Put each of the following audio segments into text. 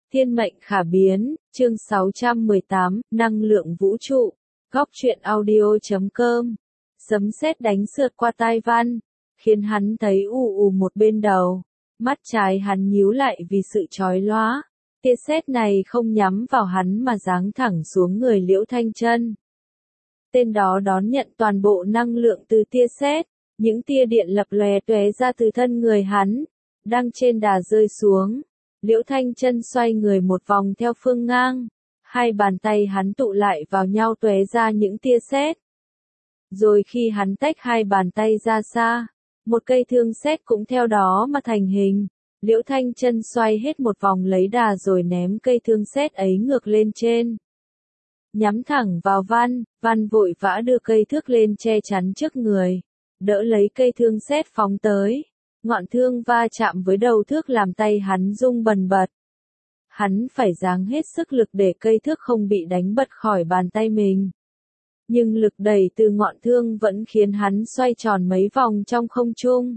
Thiên mệnh khả biến, chương 618, năng lượng vũ trụ. Góc truyện audio.com. Sấm sét đánh sượt qua tai Văn, khiến hắn thấy ù ù một bên đầu. Mắt trái hắn nhíu lại vì sự chói lóa. Tia sét này không nhắm vào hắn mà giáng thẳng xuống người Liễu Thanh Chân. Tên đó đón nhận toàn bộ năng lượng từ tia sét, những tia điện lập lòe tóe ra từ thân người hắn, đang trên đà rơi xuống. Liễu Thanh Chân xoay người một vòng theo phương ngang, hai bàn tay hắn tụ lại vào nhau tóe ra những tia sét. Rồi khi hắn tách hai bàn tay ra xa, một cây thương sét cũng theo đó mà thành hình. Liễu Thanh Chân xoay hết một vòng lấy đà rồi ném cây thương sét ấy ngược lên trên. Nhắm thẳng vào Văn, Văn vội vã đưa cây thước lên che chắn trước người, đỡ lấy cây thương sét phóng tới. Ngọn thương va chạm với đầu thước làm tay hắn rung bần bật. Hắn phải giáng hết sức lực để cây thước không bị đánh bật khỏi bàn tay mình. Nhưng lực đẩy từ ngọn thương vẫn khiến hắn xoay tròn mấy vòng trong không trung.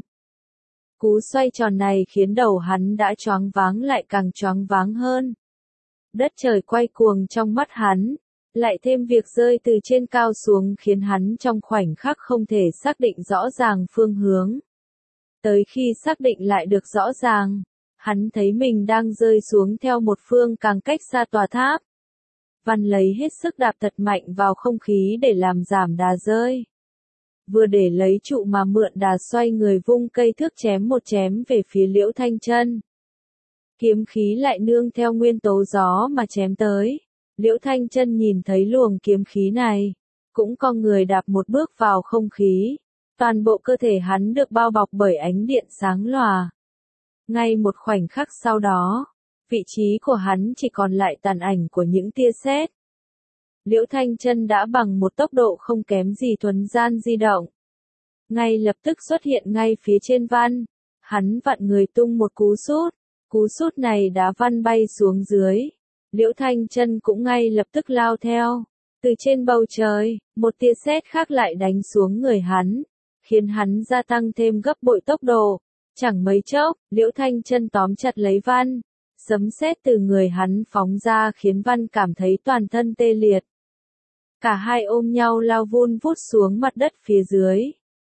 Cú xoay tròn này khiến đầu hắn đã choáng váng lại càng choáng váng hơn. Đất trời quay cuồng trong mắt hắn, lại thêm việc rơi từ trên cao xuống khiến hắn trong khoảnh khắc không thể xác định rõ ràng phương hướng. Tới khi xác định lại được rõ ràng, hắn thấy mình đang rơi xuống theo một phương càng cách xa tòa tháp. Văn lấy hết sức đạp thật mạnh vào không khí để làm giảm đà rơi. Vừa để lấy trụ mà mượn đà xoay người vung cây thước chém một chém về phía Liễu Thanh Chân. Kiếm khí lại nương theo nguyên tố gió mà chém tới. Liễu Thanh Chân nhìn thấy luồng kiếm khí này, cũng co người đạp một bước vào không khí. Toàn bộ cơ thể hắn được bao bọc bởi ánh điện sáng lòa. Ngay một khoảnh khắc sau đó, vị trí của hắn chỉ còn lại tàn ảnh của những tia sét. Liễu Thanh Chân đã bằng một tốc độ không kém gì thuấn gian di động. Ngay lập tức xuất hiện ngay phía trên Văn, hắn vặn người tung một cú sút. Cú sút này đá Văn bay xuống dưới. Liễu Thanh Chân cũng ngay lập tức lao theo. Từ trên bầu trời, một tia sét khác lại đánh xuống người hắn, khiến hắn gia tăng thêm gấp bội tốc độ. Chẳng mấy chốc, Liễu Thanh Chân tóm chặt lấy Văn. Sấm sét từ người hắn phóng ra khiến Văn cảm thấy toàn thân tê liệt. Cả hai ôm nhau lao vun vút xuống mặt đất phía dưới.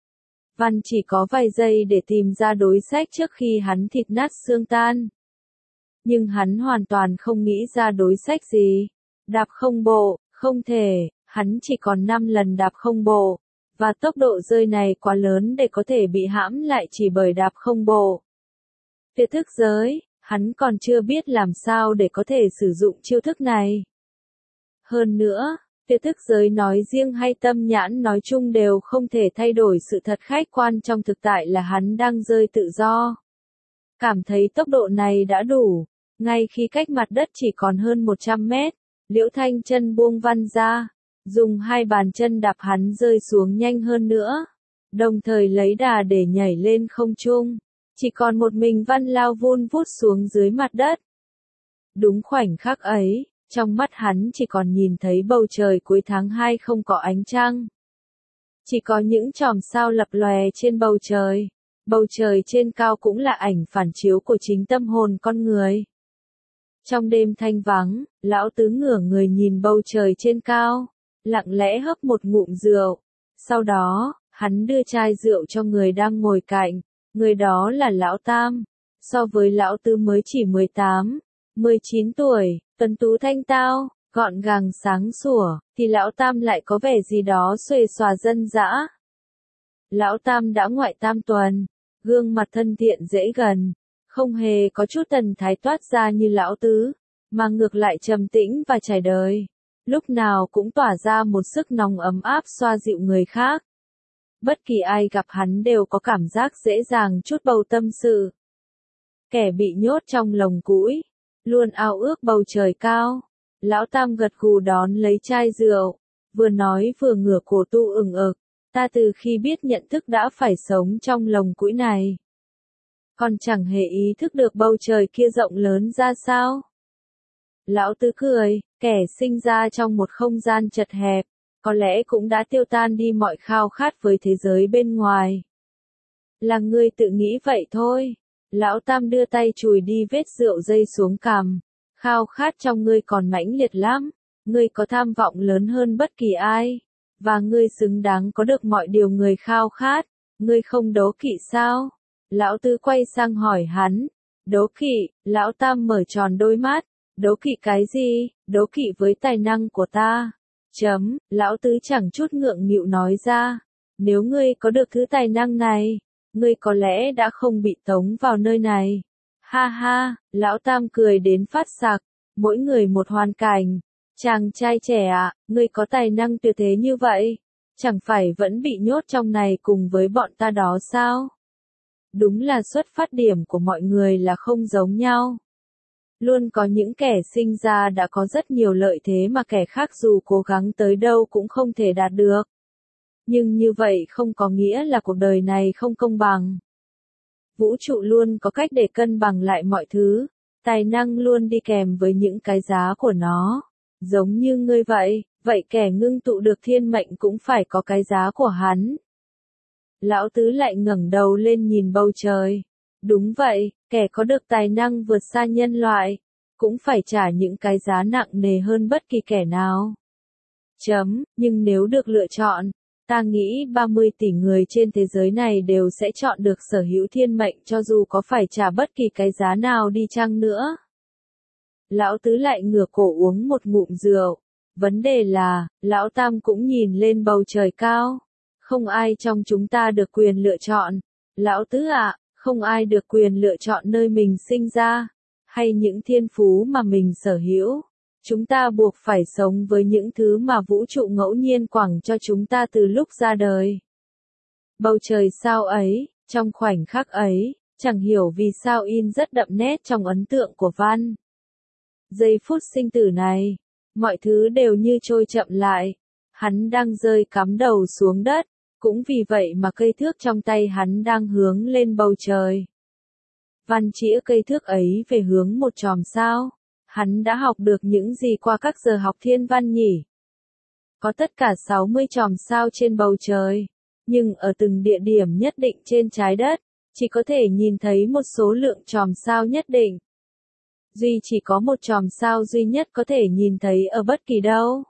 Văn chỉ có vài giây để tìm ra đối sách trước khi hắn thịt nát xương tan. Nhưng hắn hoàn toàn không nghĩ ra đối sách gì. Đạp không bộ, không thể, hắn chỉ còn 5 lần đạp không bộ. Và tốc độ rơi này quá lớn để có thể bị hãm lại chỉ bởi đạp không bộ. Phía thức giới, hắn còn chưa biết làm sao để có thể sử dụng chiêu thức này. Hơn nữa, phía thức giới nói riêng hay tâm nhãn nói chung đều không thể thay đổi sự thật khách quan trong thực tại là hắn đang rơi tự do. Cảm thấy tốc độ này đã đủ, ngay khi cách mặt đất chỉ còn hơn 100 mét, Liễu Thanh Chân buông Văn ra. Dùng hai bàn chân đạp hắn rơi xuống nhanh hơn nữa, đồng thời lấy đà để nhảy lên không trung. Chỉ còn một mình Văn lao vun vút xuống dưới mặt đất. Đúng khoảnh khắc ấy, trong mắt hắn chỉ còn nhìn thấy bầu trời cuối tháng 2 không có ánh trăng. Chỉ có những chòm sao lập lòe trên bầu trời. Bầu trời trên cao cũng là ảnh phản chiếu của chính tâm hồn con người. Trong đêm thanh vắng, lão tứ ngửa người nhìn bầu trời trên cao, lặng lẽ hấp một ngụm rượu. Sau đó, hắn đưa chai rượu cho người đang ngồi cạnh. Người đó là lão Tam. So với lão Tứ mới chỉ 18, 19 tuổi, tuấn tú thanh tao, gọn gàng sáng sủa, thì lão Tam lại có vẻ gì đó xuề xòa dân dã. Lão Tam đã ngoại tam tuần, gương mặt thân thiện dễ gần, không hề có chút thần thái toát ra như lão Tứ, mà ngược lại trầm tĩnh và trải đời. Lúc nào cũng tỏa ra một sức nóng ấm áp xoa dịu người khác. Bất kỳ ai gặp hắn đều có cảm giác dễ dàng chút bầu tâm sự. Kẻ bị nhốt trong lồng củi, luôn ao ước bầu trời cao. Lão Tam gật gù đón lấy chai rượu, vừa nói vừa ngửa cổ tu ừng ực. Ta từ khi biết nhận thức đã phải sống trong lồng củi này, còn chẳng hề ý thức được bầu trời kia rộng lớn ra sao. Lão Tứ cười, kẻ sinh ra trong một không gian chật hẹp, có lẽ cũng đã tiêu tan đi mọi khao khát với thế giới bên ngoài. Là ngươi tự nghĩ vậy thôi. Lão Tam đưa tay chùi đi vết rượu dây xuống cằm, Khao khát trong ngươi còn mãnh liệt lắm, ngươi có tham vọng lớn hơn bất kỳ ai, và ngươi xứng đáng có được mọi điều người khao khát, ngươi không đố kỵ sao? Lão Tứ quay sang hỏi hắn, đố kỵ, Lão Tam mở tròn đôi mắt, đố kỵ cái gì, đố kỵ với tài năng của ta. Lão Tứ chẳng chút ngượng nghịu nói ra, nếu ngươi có được thứ tài năng này, ngươi có lẽ đã không bị tống vào nơi này. Ha ha, Lão Tam cười đến phát sặc, mỗi người một hoàn cảnh. Chàng trai trẻ ạ, ngươi có tài năng tuyệt thế như vậy, chẳng phải vẫn bị nhốt trong này cùng với bọn ta đó sao? Đúng là xuất phát điểm của mọi người là không giống nhau. Luôn có những kẻ sinh ra đã có rất nhiều lợi thế mà kẻ khác dù cố gắng tới đâu cũng không thể đạt được. Nhưng như vậy không có nghĩa là cuộc đời này không công bằng. Vũ trụ luôn có cách để cân bằng lại mọi thứ, tài năng luôn đi kèm với những cái giá của nó. Giống như ngươi vậy, vậy kẻ ngưng tụ được thiên mệnh cũng phải có cái giá của hắn. Lão Tứ lại ngẩng đầu lên nhìn bầu trời. Đúng vậy, kẻ có được tài năng vượt xa nhân loại, cũng phải trả những cái giá nặng nề hơn bất kỳ kẻ nào. Nhưng nếu được lựa chọn, ta nghĩ 30 tỷ người trên thế giới này đều sẽ chọn được sở hữu thiên mệnh cho dù có phải trả bất kỳ cái giá nào đi chăng nữa. Lão Tứ lại ngửa cổ uống một ngụm rượu. Vấn đề là, Lão Tam cũng nhìn lên bầu trời cao. Không ai trong chúng ta được quyền lựa chọn. Lão Tứ ạ, không ai được quyền lựa chọn nơi mình sinh ra, hay những thiên phú mà mình sở hữu. Chúng ta buộc phải sống với những thứ mà vũ trụ ngẫu nhiên quẳng cho chúng ta từ lúc ra đời. Bầu trời sao ấy, trong khoảnh khắc ấy, chẳng hiểu vì sao in rất đậm nét trong ấn tượng của Văn. Giây phút sinh tử này, mọi thứ đều như trôi chậm lại. Hắn đang rơi cắm đầu xuống đất, cũng vì vậy mà cây thước trong tay hắn đang hướng lên bầu trời. Văn chĩa cây thước ấy về hướng một chòm sao. Hắn đã học được những gì qua các giờ học thiên văn nhỉ? Có tất cả 60 chòm sao trên bầu trời, nhưng ở từng địa điểm nhất định trên trái đất, chỉ có thể nhìn thấy một số lượng chòm sao nhất định. Duy chỉ có một chòm sao duy nhất có thể nhìn thấy ở bất kỳ đâu.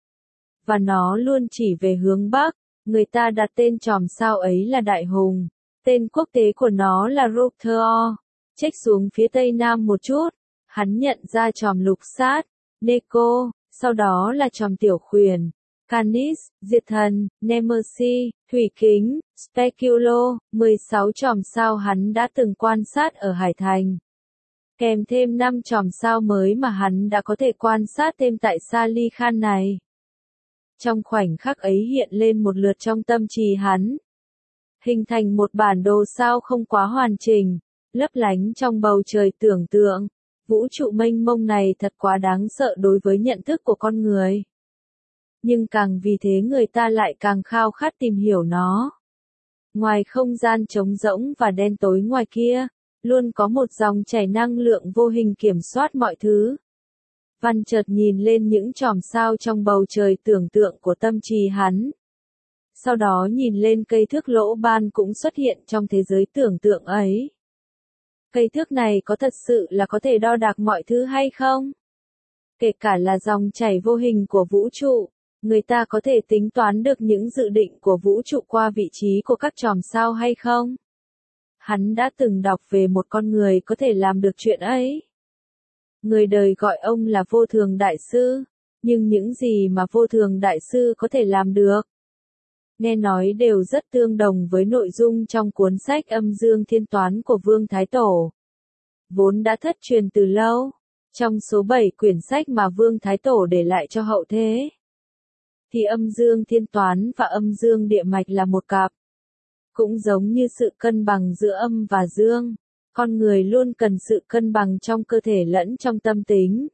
Và nó luôn chỉ về hướng Bắc, người ta đặt tên chòm sao ấy là Đại Hùng, tên quốc tế của nó là Ruther. Chếch xuống phía tây nam một chút, hắn nhận ra chòm lục sát, Neco, sau đó là chòm tiểu khuyển, Canis, diệt thần, Nemesis, thủy kính, Speculo, 16 chòm sao hắn đã từng quan sát ở Hải Thành. Kèm thêm 5 chòm sao mới mà hắn đã có thể quan sát thêm tại Sali Khan này. Trong khoảnh khắc ấy hiện lên một lượt trong tâm trí hắn. Hình thành một bản đồ sao không quá hoàn chỉnh, lấp lánh trong bầu trời tưởng tượng. Vũ trụ mênh mông này thật quá đáng sợ đối với nhận thức của con người. Nhưng càng vì thế người ta lại càng khao khát tìm hiểu nó. Ngoài không gian trống rỗng và đen tối ngoài kia, luôn có một dòng chảy năng lượng vô hình kiểm soát mọi thứ. Văn chợt nhìn lên những chòm sao trong bầu trời tưởng tượng của tâm trí hắn. Sau đó nhìn lên cây thước lỗ ban cũng xuất hiện trong thế giới tưởng tượng ấy. Cây thước này có thật sự là có thể đo đạc mọi thứ hay không? Kể cả là dòng chảy vô hình của vũ trụ, người ta có thể tính toán được những dự định của vũ trụ qua vị trí của các chòm sao hay không? Hắn đã từng đọc về một con người có thể làm được chuyện ấy. Người đời gọi ông là vô thường đại sư, nhưng những gì mà vô thường đại sư có thể làm được, nghe nói đều rất tương đồng với nội dung trong cuốn sách Âm Dương Thiên Toán của Vương Thái Tổ. Vốn đã thất truyền từ lâu, trong số 7 quyển sách mà Vương Thái Tổ để lại cho hậu thế, thì Âm Dương Thiên Toán và Âm Dương Địa Mạch là một cặp. Cũng giống như sự cân bằng giữa âm và dương, con người luôn cần sự cân bằng trong cơ thể lẫn trong tâm tính.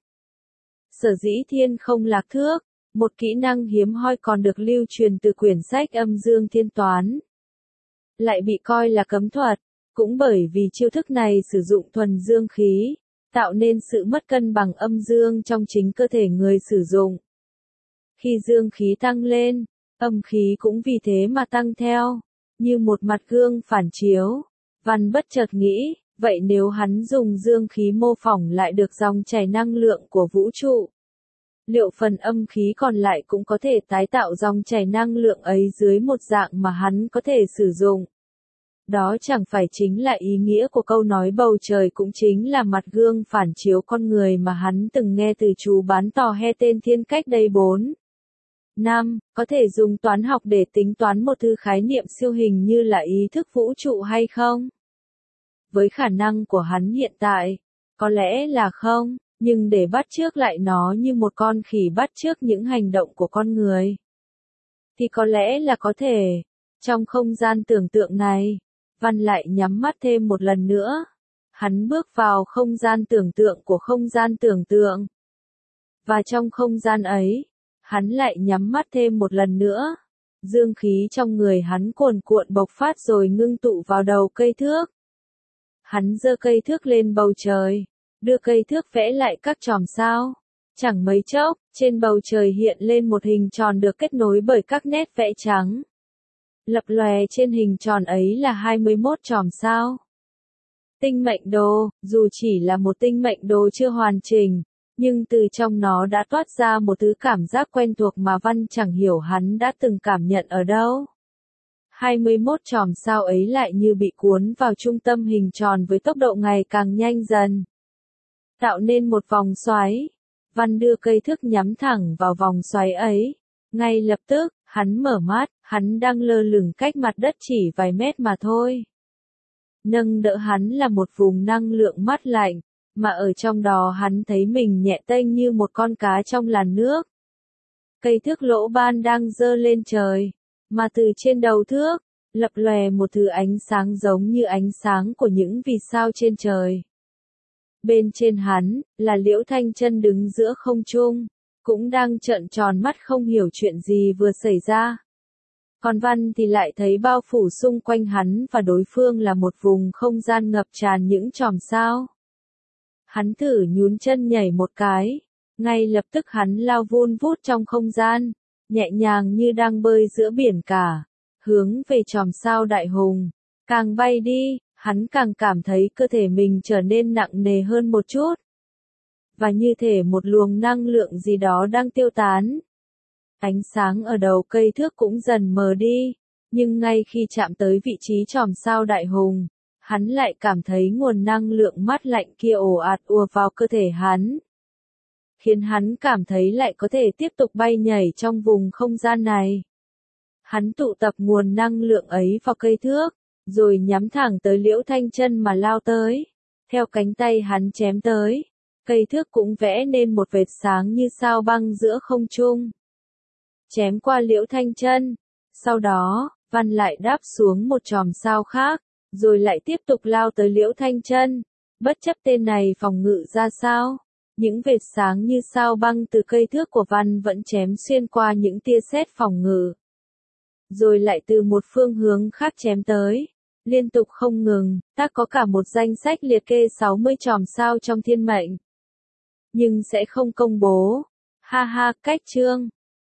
Sở dĩ thiên không lạc thước, một kỹ năng hiếm hoi còn được lưu truyền từ quyển sách Âm Dương Thiên Toán, lại bị coi là cấm thuật, cũng bởi vì chiêu thức này sử dụng thuần dương khí, tạo nên sự mất cân bằng âm dương trong chính cơ thể người sử dụng. Khi dương khí tăng lên, âm khí cũng vì thế mà tăng theo, như một mặt gương phản chiếu. Văn bất chợt nghĩ, Vậy nếu hắn dùng dương khí mô phỏng lại được dòng chảy năng lượng của vũ trụ, liệu phần âm khí còn lại cũng có thể tái tạo dòng chảy năng lượng ấy dưới một dạng mà hắn có thể sử dụng? Đó chẳng phải chính là ý nghĩa của câu nói bầu trời cũng chính là mặt gương phản chiếu con người mà hắn từng nghe từ chú bán tò he tên Thiên cách đây 4 năm, có thể dùng toán học để tính toán một thứ khái niệm siêu hình như là ý thức vũ trụ hay không? Với khả năng của hắn hiện tại, có lẽ là không, nhưng để bắt chước lại nó như một con khỉ bắt chước những hành động của con người, thì có lẽ là có thể. Trong không gian tưởng tượng này, Văn lại nhắm mắt thêm một lần nữa. Hắn bước vào không gian tưởng tượng của không gian tưởng tượng. Và trong không gian ấy, hắn lại nhắm mắt thêm một lần nữa. Dương khí trong người hắn cuồn cuộn bộc phát rồi ngưng tụ vào đầu cây thước. Hắn giơ cây thước lên bầu trời, đưa cây thước vẽ lại các chòm sao. Chẳng mấy chốc, trên bầu trời hiện lên một hình tròn được kết nối bởi các nét vẽ trắng. Lập lòe trên hình tròn ấy là 21 chòm sao. Tinh mệnh đồ, dù chỉ là một tinh mệnh đồ chưa hoàn chỉnh, nhưng từ trong nó đã toát ra một thứ cảm giác quen thuộc mà Văn chẳng hiểu hắn đã từng cảm nhận ở đâu. 21 chòm sao ấy lại như bị cuốn vào trung tâm hình tròn với tốc độ ngày càng nhanh dần, tạo nên một vòng xoáy. Văn đưa cây thước nhắm thẳng vào vòng xoáy ấy. Ngay lập tức, hắn mở mắt, hắn đang lơ lửng cách mặt đất chỉ vài mét mà thôi. Nâng đỡ hắn là một vùng năng lượng mát lạnh, mà ở trong đó hắn thấy mình nhẹ tênh như một con cá trong làn nước. Cây thước lỗ ban đang giơ lên trời, mà từ trên đầu thước, lập lòe một thứ ánh sáng giống như ánh sáng của những vì sao trên trời. Bên trên hắn, là Liễu Thanh Chân đứng giữa không trung, cũng đang trợn tròn mắt không hiểu chuyện gì vừa xảy ra. Còn Văn thì lại thấy bao phủ xung quanh hắn và đối phương là một vùng không gian ngập tràn những chòm sao. Hắn thử nhún chân nhảy một cái, ngay lập tức hắn lao vun vút trong không gian, nhẹ nhàng như đang bơi giữa biển cả, hướng về chòm sao đại hùng. Càng bay đi, hắn càng cảm thấy cơ thể mình trở nên nặng nề hơn một chút. Và như thể một luồng năng lượng gì đó đang tiêu tán. Ánh sáng ở đầu cây thước cũng dần mờ đi, nhưng ngay khi chạm tới vị trí chòm sao đại hùng, hắn lại cảm thấy nguồn năng lượng mát lạnh kia ồ ạt ùa vào cơ thể hắn, khiến hắn cảm thấy lại có thể tiếp tục bay nhảy trong vùng không gian này. Hắn tụ tập nguồn năng lượng ấy vào cây thước, rồi nhắm thẳng tới Liễu Thanh Chân mà lao tới. Theo cánh tay hắn chém tới, cây thước cũng vẽ nên một vệt sáng như sao băng giữa không trung. Chém qua Liễu Thanh Chân, sau đó, Văn lại đáp xuống một chòm sao khác, rồi lại tiếp tục lao tới Liễu Thanh Chân. Bất chấp tên này phòng ngự ra sao, những vệt sáng như sao băng từ cây thước của Văn vẫn chém xuyên qua những tia sét phòng ngự. Rồi lại từ một phương hướng khác chém tới, liên tục không ngừng. Ta có cả một danh sách liệt kê 60 chòm sao trong thiên mệnh, nhưng sẽ không công bố. Ha ha, cách chương